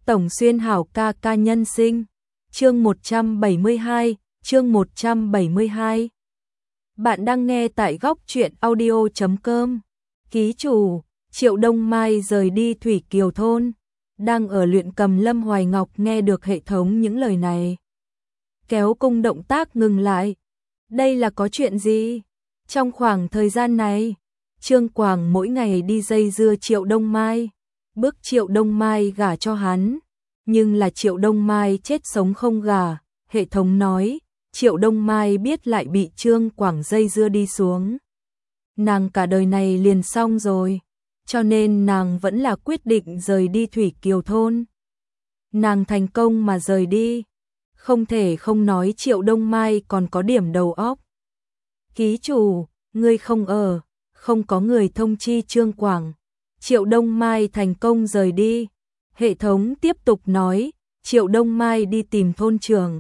Tổng Xuyên Hảo ca ca nhân sinh. Chương 172, chương 172. Bạn đang nghe tại góc truyện audio.com. Ký chủ, Triệu Đông Mai rời đi Thủy Kiều thôn. Đang ở luyện cầm Lâm Hoài Ngọc nghe được hệ thống những lời này. Kéo cung động tác ngừng lại. Đây là có chuyện gì? Trong khoảng thời gian này, Trương Quảng mỗi ngày đi dây dưa Triệu Đông Mai, bức Triệu Đông Mai gả cho hắn. Nhưng là Triệu Đông Mai chết sống không gả, hệ thống nói, Triệu Đông Mai biết lại bị Trương Quảng dây dưa đi xuống. Nàng cả đời này liền xong rồi, cho nên nàng vẫn là quyết định rời đi Thủy Kiều thôn. Nàng thành công mà rời đi, không thể không nói Triệu Đông Mai còn có điểm đầu óc. Ký chủ, ngươi không ở, không có người thông chi Trương Quảng. Triệu Đông Mai thành công rời đi. Hệ thống tiếp tục nói, Triệu Đông Mai đi tìm thôn trưởng.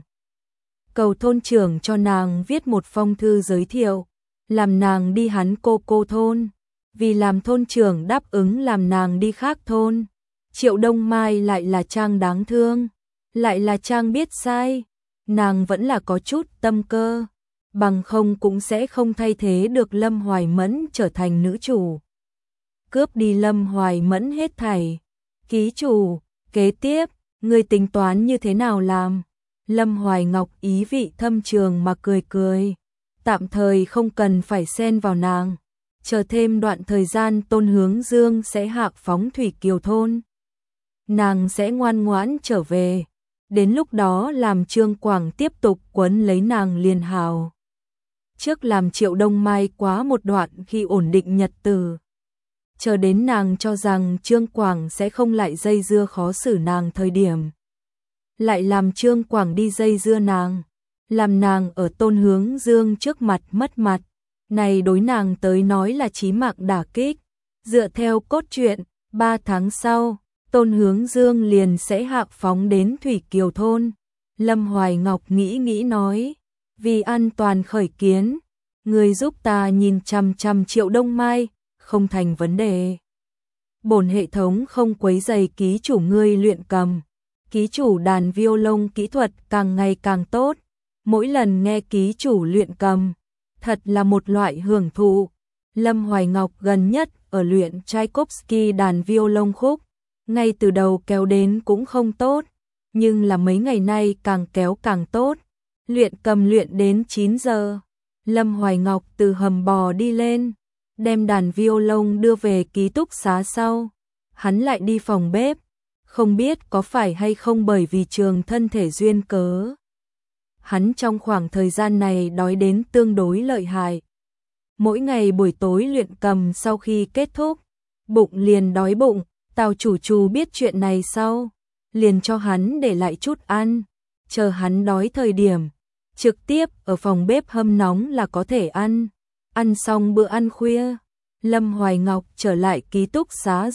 Cầu thôn trưởng cho nàng viết một phong thư giới thiệu, làm nàng đi hắn cô thôn. Vì làm thôn trưởng đáp ứng làm nàng đi khác thôn. Triệu Đông Mai lại là trang đáng thương, lại là trang biết sai. Nàng vẫn là có chút tâm cơ, bằng không cũng sẽ không thay thế được Lâm Hoài Mẫn trở thành nữ chủ. Cướp đi Lâm Hoài Mẫn hết thảy. Ký chủ, kế tiếp, ngươi tính toán như thế nào làm? Lâm Hoài Ngọc ý vị thâm trường mà cười cười. Tạm thời không cần phải xen vào nàng. Chờ thêm đoạn thời gian Tôn Hướng Dương sẽ hạ phóng Thủy Kiều thôn. Nàng sẽ ngoan ngoãn trở về. Đến lúc đó làm Trương Quảng tiếp tục quấn lấy nàng liền hào. Trước làm Triệu Đông Mai quá một đoạn khi ổn định nhật tử. Chờ đến nàng cho rằng Trương Quảng sẽ không lại dây dưa khó xử nàng thời điểm. Lại làm Trương Quảng đi dây dưa nàng, làm nàng ở Tôn Hướng Dương trước mặt mất mặt. Này đối nàng tới nói là chí mạng đả kích. Dựa theo cốt truyện, 3 tháng sau, Tôn Hướng Dương liền sẽ hạ phóng đến Thủy Kiều thôn. Lâm Hoài Ngọc nghĩ nói, vì an toàn khởi kiến, người giúp ta nhìn chằm chằm Triệu Đông Mai, không thành vấn đề. Bổn hệ thống không quấy rầy ký chủ ngươi luyện cầm. Ký chủ đàn violon kỹ thuật càng ngày càng tốt. Mỗi lần nghe ký chủ luyện cầm, thật là một loại hưởng thụ. Lâm Hoài Ngọc gần nhất ở luyện Tchaikovsky đàn violon khúc. Ngay từ đầu kéo đến cũng không tốt, nhưng là mấy ngày nay càng kéo càng tốt. Luyện cầm luyện đến 9 giờ. Lâm Hoài Ngọc từ hầm bò đi lên, đem đàn violon đưa về ký túc xá sau. Hắn lại đi phòng bếp, không biết có phải hay không bởi vì trường thân thể duyên cớ. Hắn trong khoảng thời gian này đói đến tương đối lợi hại. Mỗi ngày buổi tối luyện cầm sau khi kết thúc, bụng liền đói bụng. Tào chủ biết chuyện này sau, liền cho hắn để lại chút ăn. Chờ hắn đói thời điểm, trực tiếp ở phòng bếp hâm nóng là có thể ăn. Ăn xong bữa ăn khuya, Lâm Hoài Ngọc trở lại ký túc xá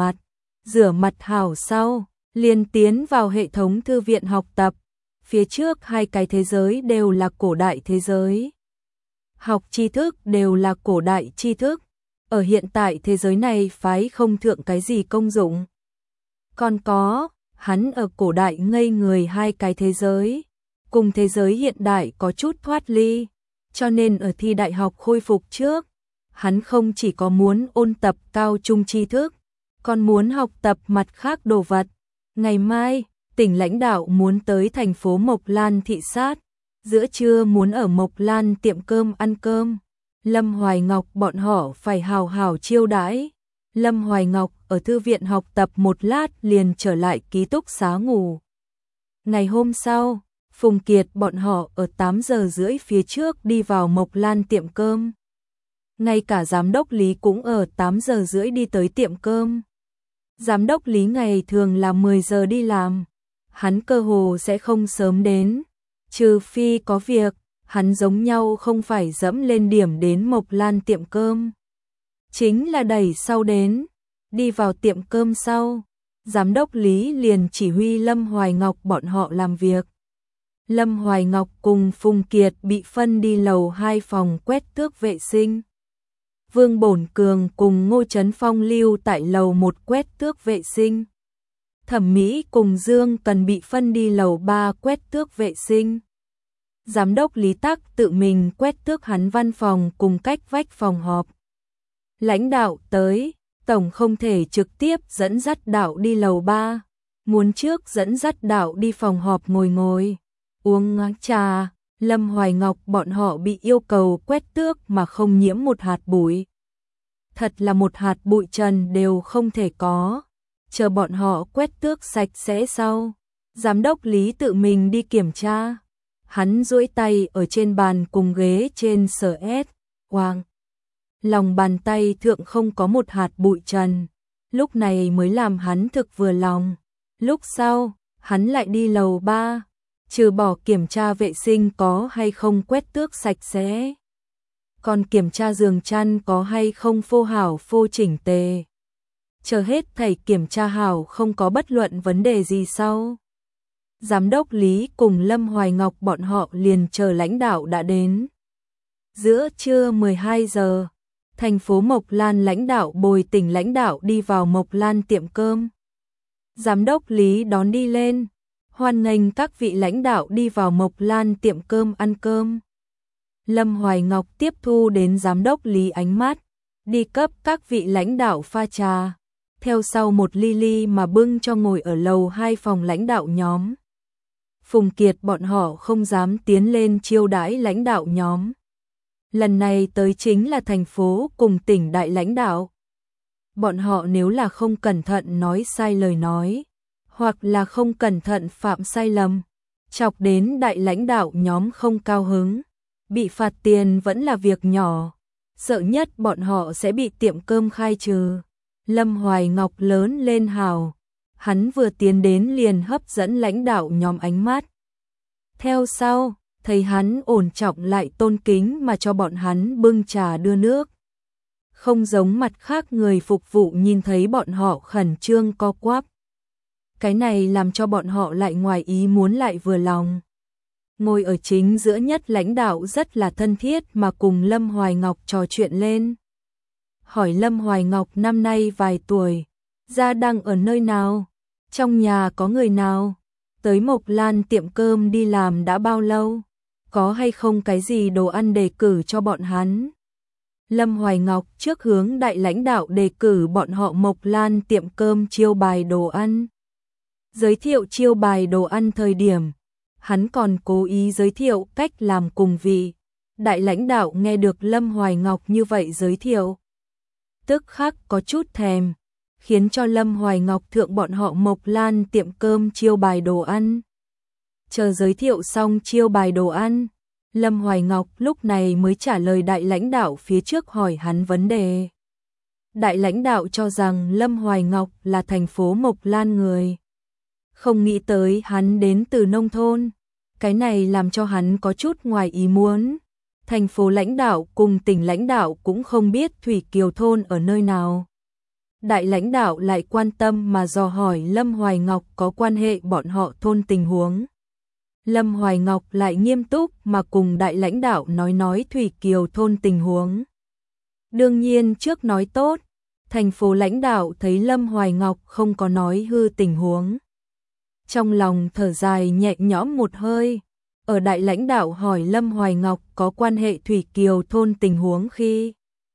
rửa mặt hảo sau, liền tiến vào hệ thống thư viện học tập. Phía trước hai cái thế giới đều là cổ đại thế giới. Học tri thức đều là cổ đại tri thức. Ở hiện tại thế giới này phái không thượng cái gì công dụng. Còn có, hắn ở cổ đại ngây người hai cái thế giới. Cùng thế giới hiện đại có chút thoát ly. Cho nên ở thi đại học khôi phục trước, hắn không chỉ có muốn ôn tập cao trung tri thức, còn muốn học tập mặt khác đồ vật. Ngày mai, tỉnh lãnh đạo muốn tới thành phố Mộc Lan thị sát, giữa trưa muốn ở Mộc Lan tiệm cơm ăn cơm. Lâm Hoài Ngọc bọn họ phải hào hào chiêu đãi. Lâm Hoài Ngọc ở thư viện học tập một lát liền trở lại ký túc xá ngủ. Ngày hôm sau, Phùng Kiệt bọn họ ở 8 giờ rưỡi phía trước đi vào Mộc Lan tiệm cơm. Ngay cả giám đốc Lý cũng ở 8 giờ rưỡi đi tới tiệm cơm. Giám đốc Lý ngày thường là 10 giờ đi làm, hắn cơ hồ sẽ không sớm đến, trừ phi có việc, hắn giống nhau không phải dẫm lên điểm đến Mộc Lan tiệm cơm. Chính là đẩy sau đến, đi vào tiệm cơm sau, giám đốc Lý liền chỉ huy Lâm Hoài Ngọc bọn họ làm việc. Lâm Hoài Ngọc cùng Phùng Kiệt bị phân đi lầu 2 phòng quét tước vệ sinh. Vương Bổn Cường cùng Ngô Trấn Phong lưu tại lầu 1 quét tước vệ sinh. Thẩm Mỹ cùng Dương Cần bị phân đi lầu 3 quét tước vệ sinh. Giám đốc Lý Tắc tự mình quét tước hắn văn phòng cùng cách vách phòng họp. Lãnh đạo tới, tổng không thể trực tiếp dẫn dắt đạo đi lầu 3, muốn trước dẫn dắt đạo đi phòng họp ngồi uống trà. Lâm Hoài Ngọc bọn họ bị yêu cầu quét tước mà không nhiễm một hạt bụi. Thật là một hạt bụi trần đều không thể có. Chờ bọn họ quét tước sạch sẽ sau, giám đốc Lý tự mình đi kiểm tra. Hắn duỗi tay ở trên bàn cùng ghế trên sờ ép, Hoàng. Lòng bàn tay thượng không có một hạt bụi trần, lúc này mới làm hắn thực vừa lòng. Lúc sau, hắn lại đi lầu 3, trừ bỏ kiểm tra vệ sinh có hay không quét tước sạch sẽ, còn kiểm tra giường chăn có hay không phô hảo phô chỉnh tề. Chờ hết thầy kiểm tra hảo không có bất luận vấn đề gì sau. Giám đốc Lý cùng Lâm Hoài Ngọc bọn họ liền chờ lãnh đạo đã đến. Giữa trưa 12 giờ, thành phố Mộc Lan lãnh đạo bồi tỉnh lãnh đạo đi vào Mộc Lan tiệm cơm. Giám đốc Lý đón đi lên, hoan nghênh các vị lãnh đạo đi vào Mộc Lan tiệm cơm ăn cơm. Lâm Hoài Ngọc tiếp thu đến giám đốc Lý ánh mắt, đi cấp các vị lãnh đạo pha trà, theo sau một ly ly mà bưng cho ngồi ở lầu 2 phòng lãnh đạo nhóm. Phùng Kiệt bọn họ không dám tiến lên chiêu đãi lãnh đạo nhóm. Lần này tới chính là thành phố cùng tỉnh đại lãnh đạo. Bọn họ nếu là không cẩn thận nói sai lời nói, hoặc là không cẩn thận phạm sai lầm, chọc đến đại lãnh đạo nhóm không cao hứng, bị phạt tiền vẫn là việc nhỏ, sợ nhất bọn họ sẽ bị tiệm cơm khai trừ. Lâm Hoài Ngọc lớn lên hào, hắn vừa tiến đến liền hấp dẫn lãnh đạo nhóm ánh mắt. Theo sau, thấy hắn ổn trọng lại tôn kính mà cho bọn hắn bưng trà đưa nước. Không giống mặt khác người phục vụ nhìn thấy bọn họ khẩn trương co quắp. Cái này làm cho bọn họ lại ngoài ý muốn lại vừa lòng. Ngồi ở chính giữa nhất lãnh đạo rất là thân thiết mà cùng Lâm Hoài Ngọc trò chuyện lên. Hỏi Lâm Hoài Ngọc năm nay vài tuổi, gia đang ở nơi nào, trong nhà có người nào, tới Mộc Lan tiệm cơm đi làm đã bao lâu, có hay không cái gì đồ ăn đề cử cho bọn hắn. Lâm Hoài Ngọc trước hướng đại lãnh đạo đề cử bọn họ Mộc Lan tiệm cơm chiêu bài đồ ăn. Giới thiệu chiêu bài đồ ăn thời điểm, hắn còn cố ý giới thiệu cách làm cùng vị. Đại lãnh đạo nghe được Lâm Hoài Ngọc như vậy giới thiệu, tức khắc có chút thèm, khiến cho Lâm Hoài Ngọc thượng bọn họ Mộc Lan tiệm cơm chiêu bài đồ ăn. Chờ giới thiệu xong chiêu bài đồ ăn, Lâm Hoài Ngọc lúc này mới trả lời đại lãnh đạo phía trước hỏi hắn vấn đề. Đại lãnh đạo cho rằng Lâm Hoài Ngọc là thành phố Mộc Lan người. Không nghĩ tới hắn đến từ nông thôn. Cái này làm cho hắn có chút ngoài ý muốn. Thành phố lãnh đạo cùng tỉnh lãnh đạo cũng không biết Thủy Kiều thôn ở nơi nào. Đại lãnh đạo lại quan tâm mà dò hỏi Lâm Hoài Ngọc có quan hệ bọn họ thôn tình huống. Lâm Hoài Ngọc lại nghiêm túc mà cùng đại lãnh đạo nói Thủy Kiều thôn tình huống. Đương nhiên trước nói tốt, thành phố lãnh đạo thấy Lâm Hoài Ngọc không có nói hư tình huống. Trong lòng thở dài nhẹ nhõm một hơi, ở đại lãnh đạo hỏi Lâm Hoài Ngọc có quan hệ Thủy Kiều thôn tình huống khi.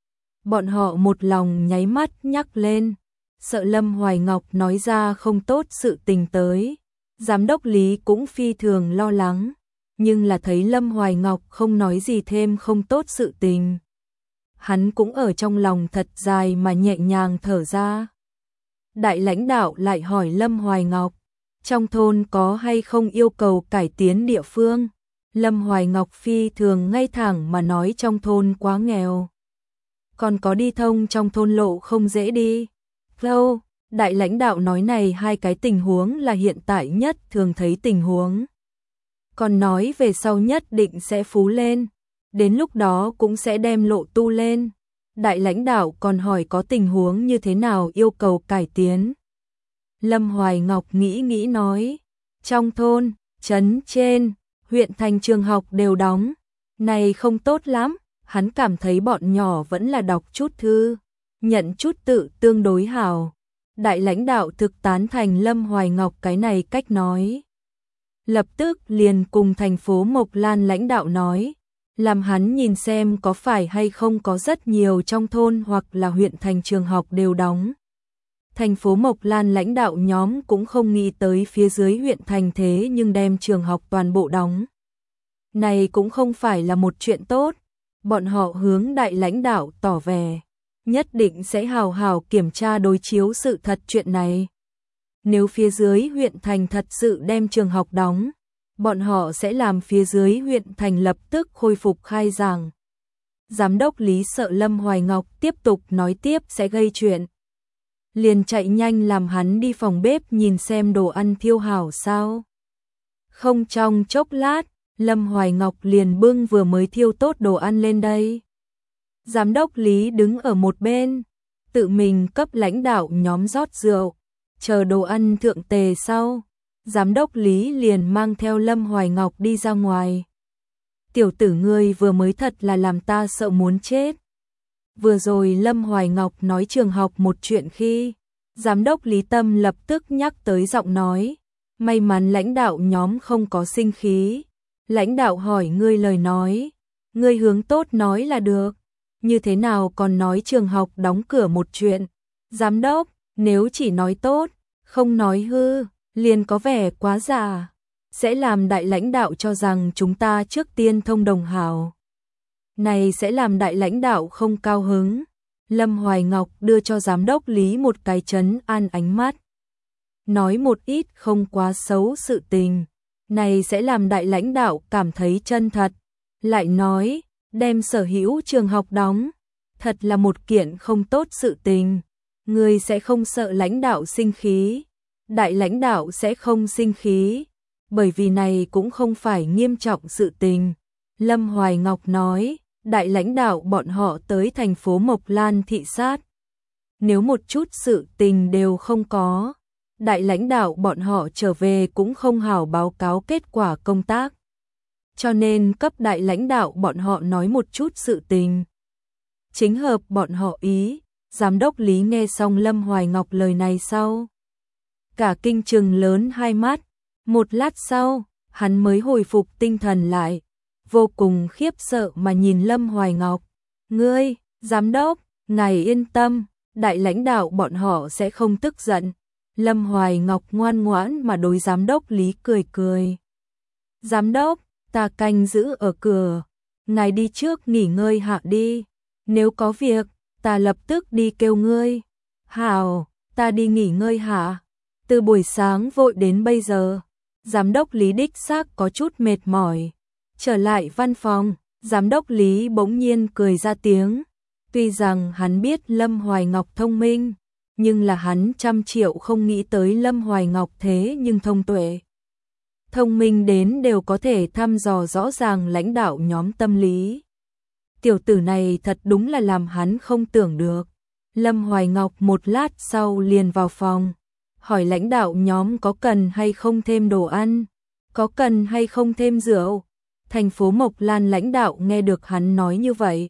Bọn họ một lòng nháy mắt nhắc lên, sợ Lâm Hoài Ngọc nói ra không tốt sự tình tới. Giám đốc Lý cũng phi thường lo lắng, nhưng là thấy Lâm Hoài Ngọc không nói gì thêm không tốt sự tình. Hắn cũng ở trong lòng thật dài mà nhẹ nhàng thở ra. Đại lãnh đạo lại hỏi Lâm Hoài Ngọc, trong thôn có hay không yêu cầu cải tiến địa phương? Lâm Hoài Ngọc phi thường ngay thẳng mà nói trong thôn quá nghèo. Còn có đi thông trong thôn lộ không dễ đi. Lâu, đại lãnh đạo nói này hai cái tình huống là hiện tại nhất thường thấy tình huống. Còn nói về sau nhất định sẽ phú lên, đến lúc đó cũng sẽ đem lộ tu lên. Đại lãnh đạo còn hỏi có tình huống như thế nào yêu cầu cải tiến. Lâm Hoài Ngọc nghĩ nói, trong thôn, trấn trên, huyện thành trường học đều đóng, này không tốt lắm, hắn cảm thấy bọn nhỏ vẫn là đọc chút thư, nhận chút tự tương đối hảo. đại lãnh đạo thực tán thành Lâm Hoài Ngọc cái này cách nói. Lập tức liền cùng thành phố Mộc Lan lãnh đạo nói, làm hắn nhìn xem có phải hay không có rất nhiều trong thôn hoặc là huyện thành trường học đều đóng. Thành phố Mộc Lan lãnh đạo nhóm cũng không nghĩ tới phía dưới huyện thành thế nhưng đem trường học toàn bộ đóng. Này cũng không phải là một chuyện tốt, bọn họ hướng đại lãnh đạo tỏ vẻ, nhất định sẽ hào hào kiểm tra đối chiếu sự thật chuyện này. Nếu phía dưới huyện thành thật sự đem trường học đóng, bọn họ sẽ làm phía dưới huyện thành lập tức khôi phục khai giảng. Giám đốc Lý sợ Lâm Hoài Ngọc tiếp tục nói tiếp sẽ gây chuyện. Liền chạy nhanh làm hắn đi phòng bếp nhìn xem đồ ăn thiêu hảo sao. Không trong chốc lát, Lâm Hoài Ngọc liền bưng vừa mới thiêu tốt đồ ăn lên đây. Giám đốc Lý đứng ở một bên, tự mình cấp lãnh đạo nhóm rót rượu, chờ đồ ăn thượng tề sau. Giám đốc Lý liền mang theo Lâm Hoài Ngọc đi ra ngoài. Tiểu tử ngươi vừa mới thật là làm ta sợ muốn chết. Vừa rồi Lâm Hoài Ngọc nói trường học một chuyện khi, giám đốc Lý Tâm lập tức nhắc tới giọng nói, may mắn lãnh đạo nhóm không có sinh khí. Lãnh đạo hỏi ngươi lời nói, ngươi hướng tốt nói là được, như thế nào còn nói trường học đóng cửa một chuyện. Giám đốc, nếu chỉ nói tốt, không nói hư, liền có vẻ quá giả, sẽ làm đại lãnh đạo cho rằng chúng ta trước tiên thông đồng hảo. Này sẽ làm đại lãnh đạo không cao hứng. Lâm Hoài Ngọc đưa cho giám đốc Lý một cái trấn an ánh mắt. Nói một ít không quá xấu sự tình. Này sẽ làm đại lãnh đạo cảm thấy chân thật. Lại nói, đem sở hữu trường học đóng. Thật là một kiện không tốt sự tình. Người sẽ không sợ lãnh đạo sinh khí. Đại lãnh đạo sẽ không sinh khí. Bởi vì này cũng không phải nghiêm trọng sự tình. Lâm Hoài Ngọc nói, đại lãnh đạo bọn họ tới thành phố Mộc Lan thị sát. Nếu một chút sự tình đều không có, đại lãnh đạo bọn họ trở về cũng không hảo báo cáo kết quả công tác. Cho nên cấp đại lãnh đạo bọn họ nói một chút sự tình. Chính hợp bọn họ ý, giám đốc Lý nghe xong Lâm Hoài Ngọc lời này sau. Cả kinh trừng lớn hai mắt, một lát sau, hắn mới hồi phục tinh thần lại. Vô cùng khiếp sợ mà nhìn Lâm Hoài Ngọc. Ngươi, giám đốc, ngài yên tâm, đại lãnh đạo bọn họ sẽ không tức giận. Lâm Hoài Ngọc ngoan ngoãn mà đối giám đốc Lý cười cười. Giám đốc, ta canh giữ ở cửa. Ngài đi trước nghỉ ngơi hạ đi. Nếu có việc, ta lập tức đi kêu ngươi. Hảo, ta đi nghỉ ngơi hạ. Từ buổi sáng vội đến bây giờ, giám đốc Lý đích xác có chút mệt mỏi. Trở lại văn phòng, giám đốc Lý bỗng nhiên cười ra tiếng. Tuy rằng hắn biết Lâm Hoài Ngọc thông minh, nhưng là hắn trăm triệu không nghĩ tới Lâm Hoài Ngọc thế nhưng thông tuệ. Thông minh đến đều có thể thăm dò rõ ràng lãnh đạo nhóm tâm lý. Tiểu tử này thật đúng là làm hắn không tưởng được. Lâm Hoài Ngọc một lát sau liền vào phòng, hỏi lãnh đạo nhóm có cần hay không thêm đồ ăn, có cần hay không thêm rượu. Thành phố Mộc Lan lãnh đạo nghe được hắn nói như vậy,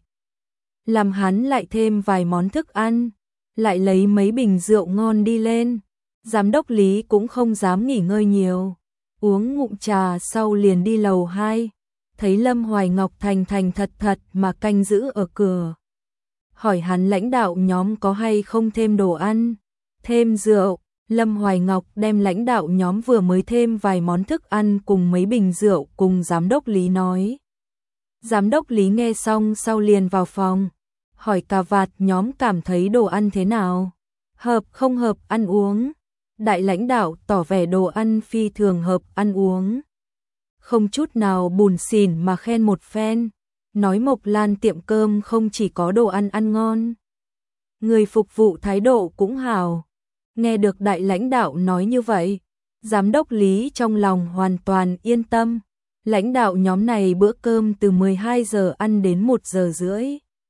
làm hắn lại thêm vài món thức ăn, lại lấy mấy bình rượu ngon đi lên. Giám đốc Lý cũng không dám nghỉ ngơi nhiều, uống ngụm trà sau liền đi lầu 2, thấy Lâm Hoài Ngọc thành thành thật thật mà canh giữ ở cửa. Hỏi hắn lãnh đạo nhóm có hay không thêm đồ ăn, thêm rượu. Lâm Hoài Ngọc đem lãnh đạo nhóm vừa mới thêm vài món thức ăn cùng mấy bình rượu cùng giám đốc Lý nói. Giám đốc Lý nghe xong sau liền vào phòng, hỏi cà vạt nhóm cảm thấy đồ ăn thế nào, hợp không hợp ăn uống. Đại lãnh đạo tỏ vẻ đồ ăn phi thường hợp ăn uống, không chút nào bùn xỉn mà khen một phen, nói Mộc Lan tiệm cơm không chỉ có đồ ăn ăn ngon, người phục vụ thái độ cũng hảo. Nghe được đại lãnh đạo nói như vậy, giám đốc Lý trong lòng hoàn toàn yên tâm. Lãnh đạo nhóm này bữa cơm từ 12 giờ ăn đến 1 giờ rưỡi.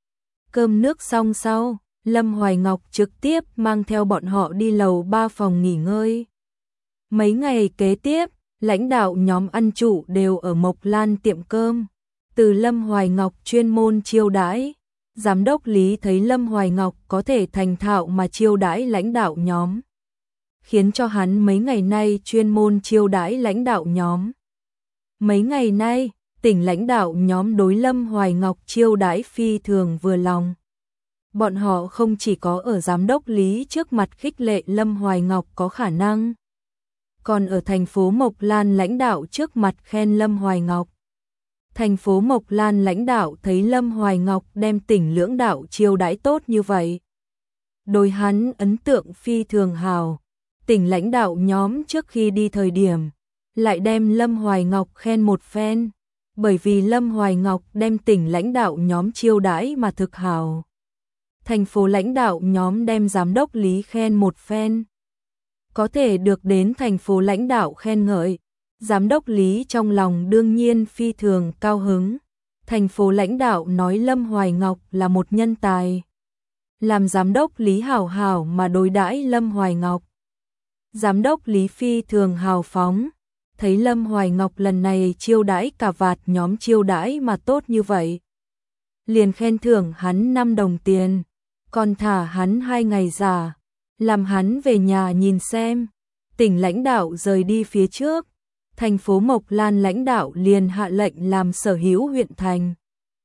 Cơm nước xong sau, Lâm Hoài Ngọc trực tiếp mang theo bọn họ đi lầu 3 phòng nghỉ ngơi. Mấy ngày kế tiếp, lãnh đạo nhóm ăn trụ đều ở Mộc Lan tiệm cơm. Từ Lâm Hoài Ngọc chuyên môn chiêu đãi, Giám đốc Lý thấy Lâm Hoài Ngọc có thể thành thạo mà chiêu đãi lãnh đạo nhóm, khiến cho hắn mấy ngày nay chuyên môn chiêu đãi lãnh đạo nhóm. Mấy ngày nay, tỉnh lãnh đạo nhóm đối Lâm Hoài Ngọc chiêu đãi phi thường vừa lòng. Bọn họ không chỉ có ở giám đốc Lý trước mặt khích lệ Lâm Hoài Ngọc có khả năng, còn ở thành phố Mộc Lan lãnh đạo trước mặt khen Lâm Hoài Ngọc. Thành phố Mộc Lan lãnh đạo thấy Lâm Hoài Ngọc đem tỉnh Lưỡng Đạo chiêu đãi tốt như vậy, đối hắn ấn tượng phi thường hào. Tỉnh lãnh đạo nhóm trước khi đi thời điểm lại đem Lâm Hoài Ngọc khen một phen, bởi vì Lâm Hoài Ngọc đem tỉnh lãnh đạo nhóm chiêu đãi mà thực hào. Thành phố lãnh đạo nhóm đem giám đốc Lý khen một phen, có thể được đến thành phố lãnh đạo khen ngợi, giám đốc Lý trong lòng đương nhiên phi thường cao hứng. Thành phố lãnh đạo nói Lâm Hoài Ngọc là một nhân tài, làm giám đốc Lý hảo hảo mà đối đãi Lâm Hoài Ngọc. Giám đốc Lý phi thường hào phóng, thấy Lâm Hoài Ngọc lần này chiêu đãi cả vạt nhóm chiêu đãi mà tốt như vậy, liền khen thưởng hắn 5 đồng tiền, còn thả hắn 2 ngày giả, làm hắn về nhà nhìn xem. Tỉnh lãnh đạo rời đi phía trước, thành phố Mộc Lan lãnh đạo liền hạ lệnh làm sở hữu huyện thành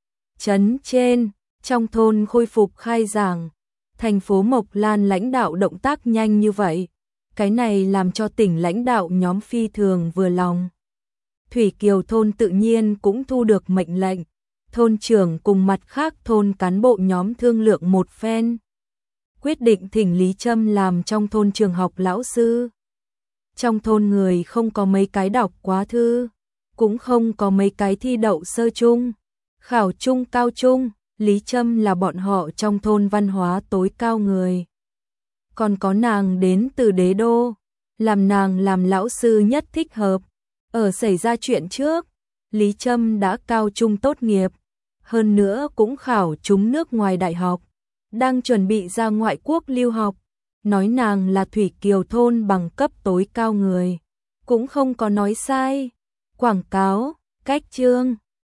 trấn trên, trong thôn khôi phục khai giảng. Thành phố Mộc Lan lãnh đạo động tác nhanh như vậy, cái này làm cho tỉnh lãnh đạo nhóm phi thường vừa lòng. Thủy Kiều thôn tự nhiên cũng thu được mệnh lệnh, thôn trưởng cùng mặt khác thôn cán bộ nhóm thương lượng một phen, quyết định thỉnh Lý Trâm làm trong thôn trường học lão sư. Trong thôn người không có mấy cái đọc quá thư, cũng không có mấy cái thi đậu sơ trung, khảo trung cao trung, Lý Trâm là bọn họ trong thôn văn hóa tối cao người. Còn có nàng đến từ đế đô, làm nàng làm lão sư nhất thích hợp. Ở xảy ra chuyện trước, Lý Trâm đã cao trung tốt nghiệp, hơn nữa cũng khảo trúng nước ngoài đại học, đang chuẩn bị ra ngoại quốc lưu học. Nói nàng là Thủy Kiều thôn bằng cấp tối cao người, cũng không có nói sai. Quảng cáo, cách chương